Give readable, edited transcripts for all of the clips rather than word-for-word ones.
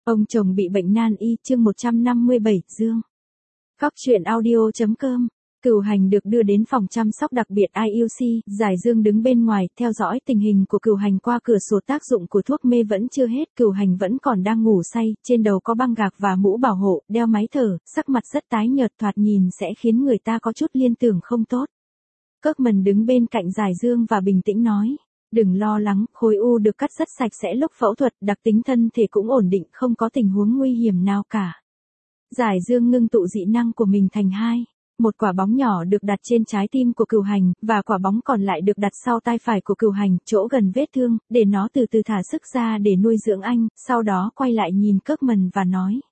Ông chồng bị bệnh nan y, chương 157, Dương. Góc truyện audio.com. Cửu Hành được đưa đến phòng chăm sóc đặc biệt IUC, Giải Dương đứng bên ngoài, theo dõi tình hình của Cửu Hành qua cửa sổ. Tác dụng của thuốc mê vẫn chưa hết, Cửu Hành vẫn còn đang ngủ say, trên đầu có băng gạc và mũ bảo hộ, đeo máy thở, sắc mặt rất tái nhợt, thoạt nhìn sẽ khiến người ta có chút liên tưởng không tốt. Kirkman đứng bên cạnh Giải Dương và bình tĩnh nói. Đừng lo lắng, khối u được cắt rất sạch sẽ lúc phẫu thuật, đặc tính thân thể cũng ổn định, không có tình huống nguy hiểm nào cả. Giải Dương ngưng tụ dị năng của mình thành hai. Một quả bóng nhỏ được đặt trên trái tim của Cửu Hành, và quả bóng còn lại được đặt sau tai phải của Cửu Hành, chỗ gần vết thương, để nó từ từ thả sức ra để nuôi dưỡng anh, sau đó quay lại nhìn Kirkman và nói.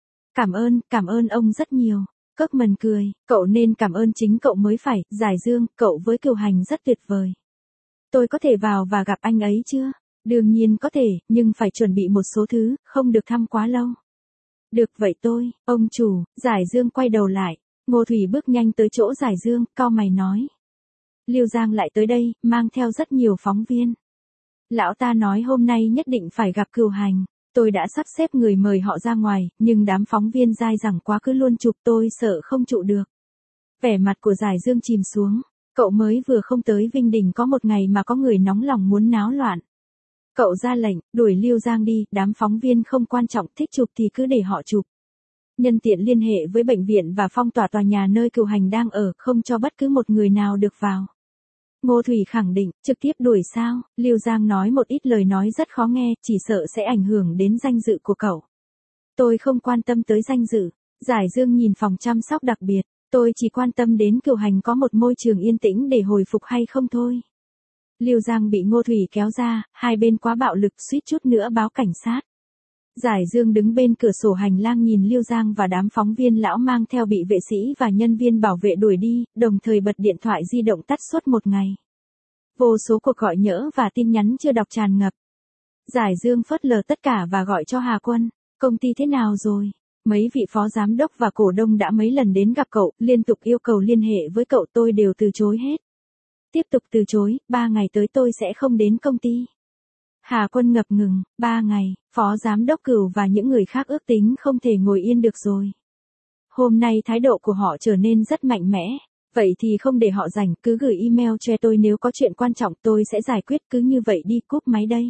Cảm ơn ông rất nhiều. Kirkman cười, cậu nên cảm ơn chính cậu mới phải. Giải Dương, cậu với Cửu Hành rất tuyệt vời. Tôi có thể vào và gặp anh ấy chưa? Đương nhiên có thể, nhưng phải chuẩn bị một số thứ, không được thăm quá lâu. Được vậy tôi, ông chủ. Giải Dương quay đầu lại. Ngô Thủy bước nhanh tới chỗ Giải Dương, cau mày nói. Lưu Giang lại tới đây, mang theo rất nhiều phóng viên. Lão ta nói hôm nay nhất định phải gặp Cửu Hành. Tôi đã sắp xếp người mời họ ra ngoài, nhưng đám phóng viên dai dẳng quá cứ luôn chụp tôi sợ không trụ được. Vẻ mặt của Giải Dương chìm xuống. Cậu mới vừa không tới Vinh Đình có một ngày mà có người nóng lòng muốn náo loạn. Cậu ra lệnh, đuổi Lưu Giang đi, đám phóng viên không quan trọng, thích chụp thì cứ để họ chụp. Nhân tiện liên hệ với bệnh viện và phong tỏa tòa nhà nơi Cửu Hành đang ở, không cho bất cứ một người nào được vào. Ngô Thủy khẳng định, trực tiếp đuổi sao? Lưu Giang nói một ít lời nói rất khó nghe, chỉ sợ sẽ ảnh hưởng đến danh dự của cậu. Tôi không quan tâm tới danh dự. Giải Dương nhìn phòng chăm sóc đặc biệt. Tôi chỉ quan tâm đến Cửu Hành có một môi trường yên tĩnh để hồi phục hay không thôi. Lưu Giang bị Ngô Thủy kéo ra, hai bên quá bạo lực, suýt chút nữa báo cảnh sát. Giải Dương đứng bên cửa sổ hành lang nhìn Lưu Giang và đám phóng viên lão mang theo bị vệ sĩ và nhân viên bảo vệ đuổi đi, đồng thời bật điện thoại di động tắt suốt một ngày. Vô số cuộc gọi nhỡ và tin nhắn chưa đọc tràn ngập. Giải Dương phớt lờ tất cả và gọi cho Hà Quân. Công ty thế nào rồi? Mấy vị phó giám đốc và cổ đông đã mấy lần đến gặp cậu, liên tục yêu cầu liên hệ với cậu, tôi đều từ chối hết. Tiếp tục từ chối, 3 ngày tới tôi sẽ không đến công ty. Hà Quân ngập ngừng, 3 ngày, phó giám đốc Cửu và những người khác ước tính không thể ngồi yên được rồi. Hôm nay thái độ của họ trở nên rất mạnh mẽ, vậy thì không để họ rảnh, cứ gửi email cho tôi nếu có chuyện quan trọng tôi sẽ giải quyết, cứ như vậy đi, cúp máy đây.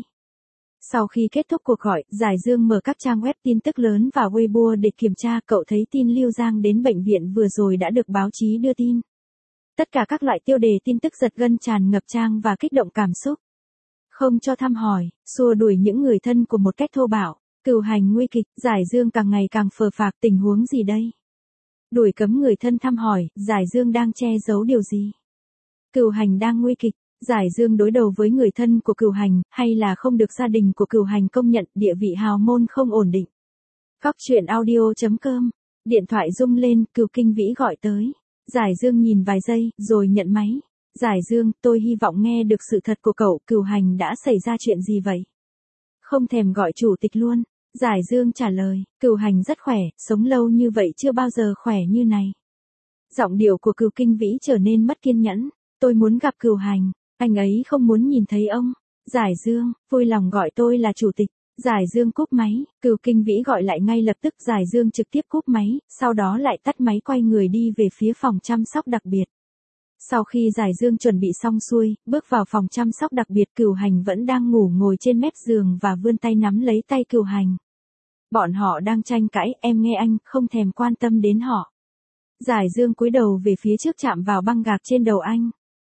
Sau khi kết thúc cuộc gọi, Giải Dương mở các trang web tin tức lớn và Weibo để kiểm tra, cậu thấy tin Lưu Giang đến bệnh viện vừa rồi đã được báo chí đưa tin. Tất cả các loại tiêu đề tin tức giật gân tràn ngập trang và kích động cảm xúc. Không cho thăm hỏi, xua đuổi những người thân của một cách thô bạo, Cửu Hành nguy kịch, Giải Dương càng ngày càng phờ phạc, tình huống gì đây? Đuổi cấm người thân thăm hỏi, Giải Dương đang che giấu điều gì? Cửu Hành đang nguy kịch. Giải Dương đối đầu với người thân của Cửu Hành, hay là không được gia đình của Cửu Hành công nhận, địa vị hào môn không ổn định. Góc truyện audio.com. Điện thoại rung lên, Cửu Kinh Vĩ gọi tới. Giải Dương nhìn vài giây, rồi nhận máy. Giải Dương, tôi hy vọng nghe được sự thật của cậu, Cửu Hành đã xảy ra chuyện gì vậy? Không thèm gọi chủ tịch luôn. Giải Dương trả lời, Cửu Hành rất khỏe, sống lâu như vậy chưa bao giờ khỏe như này. Giọng điệu của Cửu Kinh Vĩ trở nên mất kiên nhẫn. Tôi muốn gặp Cửu Hành. Anh ấy không muốn nhìn thấy ông. Giải Dương, vui lòng gọi tôi là chủ tịch. Giải Dương cúp máy, Cửu Kinh Vĩ gọi lại ngay lập tức. Giải Dương trực tiếp cúp máy, sau đó lại tắt máy quay người đi về phía phòng chăm sóc đặc biệt. Sau khi Giải Dương chuẩn bị xong xuôi, bước vào phòng chăm sóc đặc biệt, Cửu Hành vẫn đang ngủ ngồi trên mép giường và vươn tay nắm lấy tay Cửu Hành. Bọn họ đang tranh cãi, em nghe anh, không thèm quan tâm đến họ. Giải Dương cúi đầu về phía trước chạm vào băng gạc trên đầu anh.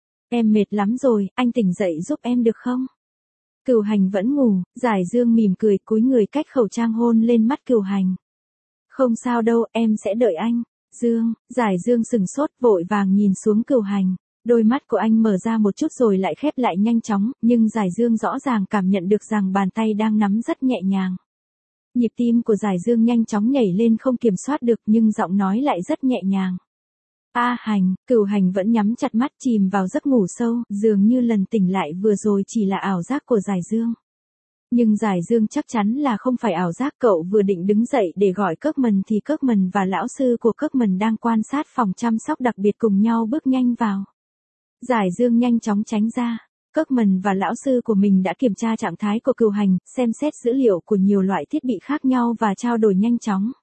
Em mệt lắm rồi, anh tỉnh dậy giúp em được không? Cửu Hành vẫn ngủ, Giải Dương mỉm cười cúi người cách khẩu trang hôn lên mắt Cửu Hành. Không sao đâu, em sẽ đợi anh. Dương, Giải Dương sừng sốt vội vàng nhìn xuống Cửu Hành. Đôi mắt của anh mở ra một chút rồi lại khép lại nhanh chóng, nhưng Giải Dương rõ ràng cảm nhận được rằng bàn tay đang nắm rất nhẹ nhàng. Nhịp tim của Giải Dương nhanh chóng nhảy lên không kiểm soát được, nhưng giọng nói lại rất nhẹ nhàng. Hành, Cửu Hành vẫn nhắm chặt mắt chìm vào giấc ngủ sâu, dường như lần tỉnh lại vừa rồi chỉ là ảo giác của Giải Dương. Nhưng Giải Dương chắc chắn là không phải ảo giác, cậu vừa định đứng dậy để gọi Kirkman thì Kirkman và lão sư của Kirkman đang quan sát phòng chăm sóc đặc biệt cùng nhau bước nhanh vào. Giải Dương nhanh chóng tránh ra. Kirkman và lão sư của mình đã kiểm tra trạng thái của cừu hành, xem xét dữ liệu của nhiều loại thiết bị khác nhau và trao đổi nhanh chóng.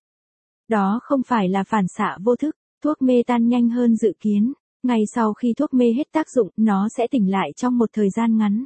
Đó không phải là phản xạ vô thức, thuốc mê tan nhanh hơn dự kiến. Ngay sau khi thuốc mê hết tác dụng, nó sẽ tỉnh lại trong một thời gian ngắn.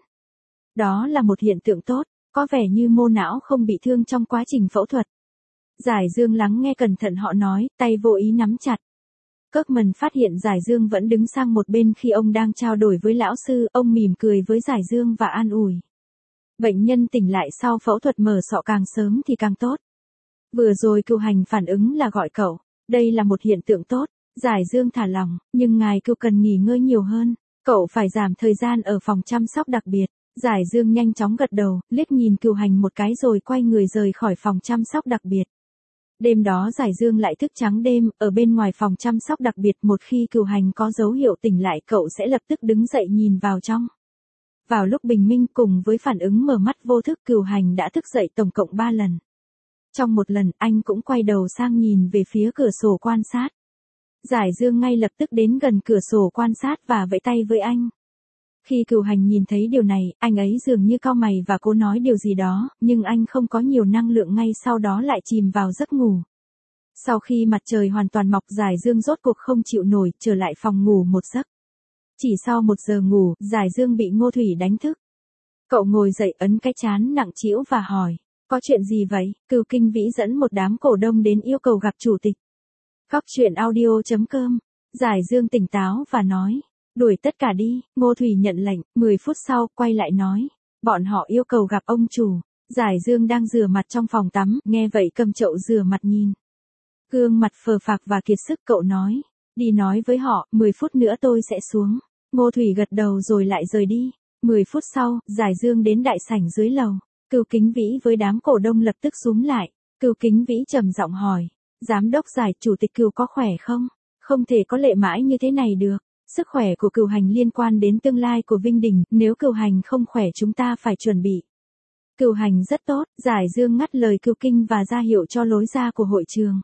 Đó là một hiện tượng tốt, có vẻ như mô não không bị thương trong quá trình phẫu thuật. Giải Dương lắng nghe cẩn thận họ nói, tay vô ý nắm chặt. Kirkman phát hiện Giải Dương vẫn đứng sang một bên khi ông đang trao đổi với lão sư, ông mỉm cười với Giải Dương và an ủi. Bệnh nhân tỉnh lại sau phẫu thuật mở sọ càng sớm thì càng tốt. Vừa rồi cừu hành phản ứng là gọi cậu, đây là một hiện tượng tốt. Giải Dương thả lỏng, nhưng ngài cừu cần nghỉ ngơi nhiều hơn, cậu phải giảm thời gian ở phòng chăm sóc đặc biệt. Giải Dương nhanh chóng gật đầu, liếc nhìn cừu hành một cái rồi quay người rời khỏi phòng chăm sóc đặc biệt. Đêm đó Giải Dương lại thức trắng đêm, ở bên ngoài phòng chăm sóc đặc biệt, một khi cừu hành có dấu hiệu tỉnh lại cậu sẽ lập tức đứng dậy nhìn vào trong. Vào lúc bình minh cùng với phản ứng mở mắt vô thức, cừu hành đã thức dậy tổng cộng 3 lần. Trong một lần anh cũng quay đầu sang nhìn về phía cửa sổ quan sát. Giải Dương ngay lập tức đến gần cửa sổ quan sát và vẫy tay với anh. Khi cừu hành nhìn thấy điều này, anh ấy dường như cau mày và cố nói điều gì đó, nhưng anh không có nhiều năng lượng, ngay sau đó lại chìm vào giấc ngủ. Sau khi mặt trời hoàn toàn mọc, Giải Dương rốt cuộc không chịu nổi, trở lại phòng ngủ một giấc. Chỉ sau 1 giờ ngủ, Giải Dương bị Ngô Thủy đánh thức. Cậu ngồi dậy, ấn cái trán nặng trĩu và hỏi, có chuyện gì vậy? Cừu Kinh Vĩ dẫn một đám cổ đông đến yêu cầu gặp chủ tịch. Cóc truyện audio.com. Giải Dương tỉnh táo và nói, đuổi tất cả đi. Ngô Thủy nhận lệnh, 10 phút sau, quay lại nói, bọn họ yêu cầu gặp ông chủ. Giải Dương đang rửa mặt trong phòng tắm, nghe vậy cầm chậu rửa mặt nhìn. Gương mặt phờ phạc và kiệt sức, cậu nói, đi nói với họ, 10 phút nữa tôi sẽ xuống. Ngô Thủy gật đầu rồi lại rời đi. 10 phút sau, Giải Dương đến đại sảnh dưới lầu. Cừu Kính Vĩ với đám cổ đông lập tức xúm lại. Cừu Kính Vĩ trầm giọng hỏi, giám đốc Giải, chủ tịch Cừu có khỏe không? Không thể có lệ mãi như thế này được. Sức khỏe của cừu hành liên quan đến tương lai của Vinh Đình, nếu cừu hành không khỏe chúng ta phải chuẩn bị. Cừu hành rất tốt. Giải Dương ngắt lời Cừu Kinh và ra hiệu cho lối ra của hội trường.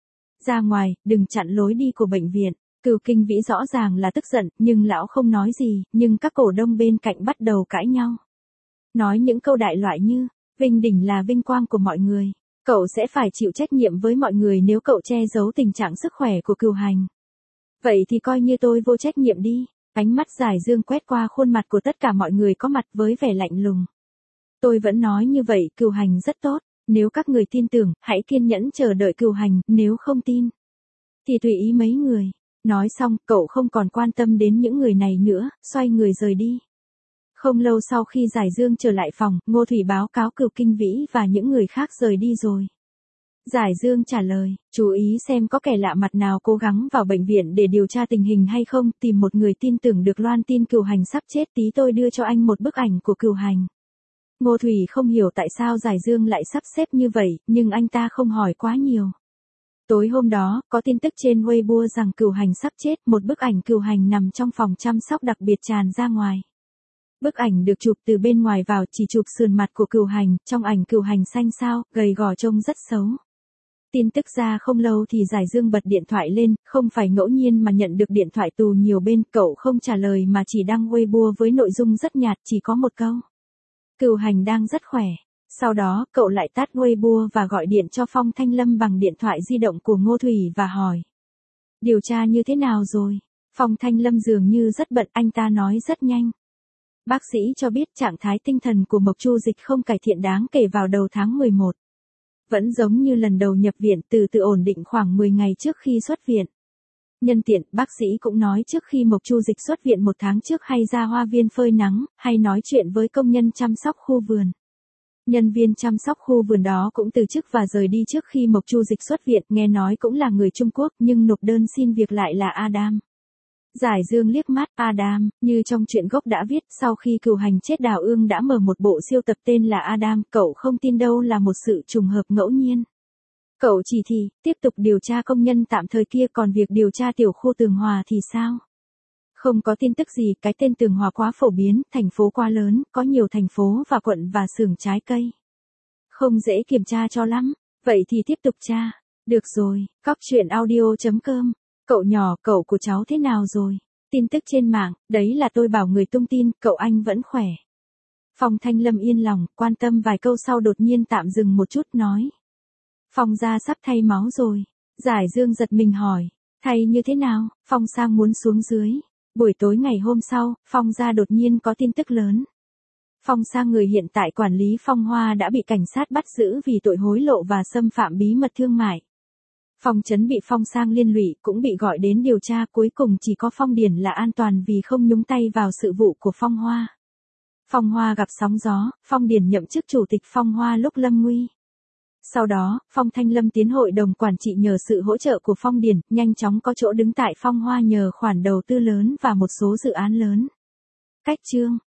Ra ngoài, đừng chặn lối đi của bệnh viện. Cừu Kinh Vĩ rõ ràng là tức giận, nhưng lão không nói gì, nhưng các cổ đông bên cạnh bắt đầu cãi nhau. Nói những câu đại loại như, Vinh Đình là vinh quang của mọi người. Cậu sẽ phải chịu trách nhiệm với mọi người nếu cậu che giấu tình trạng sức khỏe của cừu hành. Vậy thì coi như tôi vô trách nhiệm đi. Ánh mắt Giải Dương quét qua khuôn mặt của tất cả mọi người có mặt với vẻ lạnh lùng. Tôi vẫn nói như vậy, cừu hành rất tốt. Nếu các người tin tưởng, hãy kiên nhẫn chờ đợi cừu hành, nếu không tin, thì tùy ý mấy người. Nói xong, cậu không còn quan tâm đến những người này nữa, xoay người rời đi. Không lâu sau khi Giải Dương trở lại phòng, Ngô Thủy báo cáo Cừu Kinh Vĩ và những người khác rời đi rồi. Giải Dương trả lời, chú ý xem có kẻ lạ mặt nào cố gắng vào bệnh viện để điều tra tình hình hay không, tìm một người tin tưởng được loan tin cừu hành sắp chết, tí tôi đưa cho anh một bức ảnh của cừu hành. Ngô Thủy không hiểu tại sao Giải Dương lại sắp xếp như vậy, nhưng anh ta không hỏi quá nhiều. Tối hôm đó, có tin tức trên Weibo rằng cừu hành sắp chết, một bức ảnh cừu hành nằm trong phòng chăm sóc đặc biệt tràn ra ngoài. Bức ảnh được chụp từ bên ngoài vào, chỉ chụp sườn mặt của cừu hành, trong ảnh cừu hành xanh xao, gầy gò trông rất xấu. Tin tức ra không lâu thì Giải Dương bật điện thoại lên, không phải ngẫu nhiên mà nhận được điện thoại từ nhiều bên, cậu không trả lời mà chỉ đăng Weibo với nội dung rất nhạt, chỉ có một câu. Cừu hành đang rất khỏe. Sau đó, cậu lại tắt Weibo và gọi điện cho Phong Thanh Lâm bằng điện thoại di động của Ngô Thủy và hỏi. Điều tra như thế nào rồi? Phong Thanh Lâm dường như rất bận, anh ta nói rất nhanh. Bác sĩ cho biết trạng thái tinh thần của Mộc Chu Dịch không cải thiện đáng kể vào đầu tháng 11. Vẫn giống như lần đầu nhập viện, từ từ ổn định khoảng 10 ngày trước khi xuất viện. Nhân tiện, bác sĩ cũng nói trước khi Mộc Chu Dịch xuất viện 1 tháng trước hay ra hoa viên phơi nắng, hay nói chuyện với công nhân chăm sóc khu vườn. Nhân viên chăm sóc khu vườn đó cũng từ chức và rời đi trước khi Mộc Chu Dịch xuất viện, nghe nói cũng là người Trung Quốc nhưng nộp đơn xin việc lại là Adam. Giải Dương liếc mắt, Adam, như trong truyện gốc đã viết, sau khi cừu hành chết Đào Ương đã mở một bộ siêu tập tên là Adam, cậu không tin đâu là một sự trùng hợp ngẫu nhiên. Cậu chỉ thị, tiếp tục điều tra công nhân tạm thời kia, còn việc điều tra tiểu khu Tường Hòa thì sao? Không có tin tức gì, cái tên Tường Hòa quá phổ biến, thành phố quá lớn, có nhiều thành phố và quận và xưởng trái cây. Không dễ kiểm tra cho lắm, vậy thì tiếp tục tra. Được rồi, cóc truyện audio.com. Cậu nhỏ, cậu của cháu thế nào rồi? Tin tức trên mạng, đấy là tôi bảo người tung tin, cậu anh vẫn khỏe. Phong Thanh Lâm yên lòng, quan tâm vài câu sau đột nhiên tạm dừng một chút nói. Phong gia sắp thay máu rồi. Giải Dương giật mình hỏi. Thay như thế nào? Phong Sang muốn xuống dưới. Buổi tối ngày hôm sau, Phong gia đột nhiên có tin tức lớn. Phong Sang người hiện tại quản lý Phong Hoa đã bị cảnh sát bắt giữ vì tội hối lộ và xâm phạm bí mật thương mại. Phong Chấn bị Phong Sang liên lụy cũng bị gọi đến điều tra, cuối cùng chỉ có Phong Điển là an toàn vì không nhúng tay vào sự vụ của Phong Hoa. Phong Hoa gặp sóng gió, Phong Điển nhậm chức chủ tịch Phong Hoa lúc lâm nguy. Sau đó, Phong Thanh Lâm tiến hội đồng quản trị nhờ sự hỗ trợ của Phong Điển, nhanh chóng có chỗ đứng tại Phong Hoa nhờ khoản đầu tư lớn và một số dự án lớn. Cách chương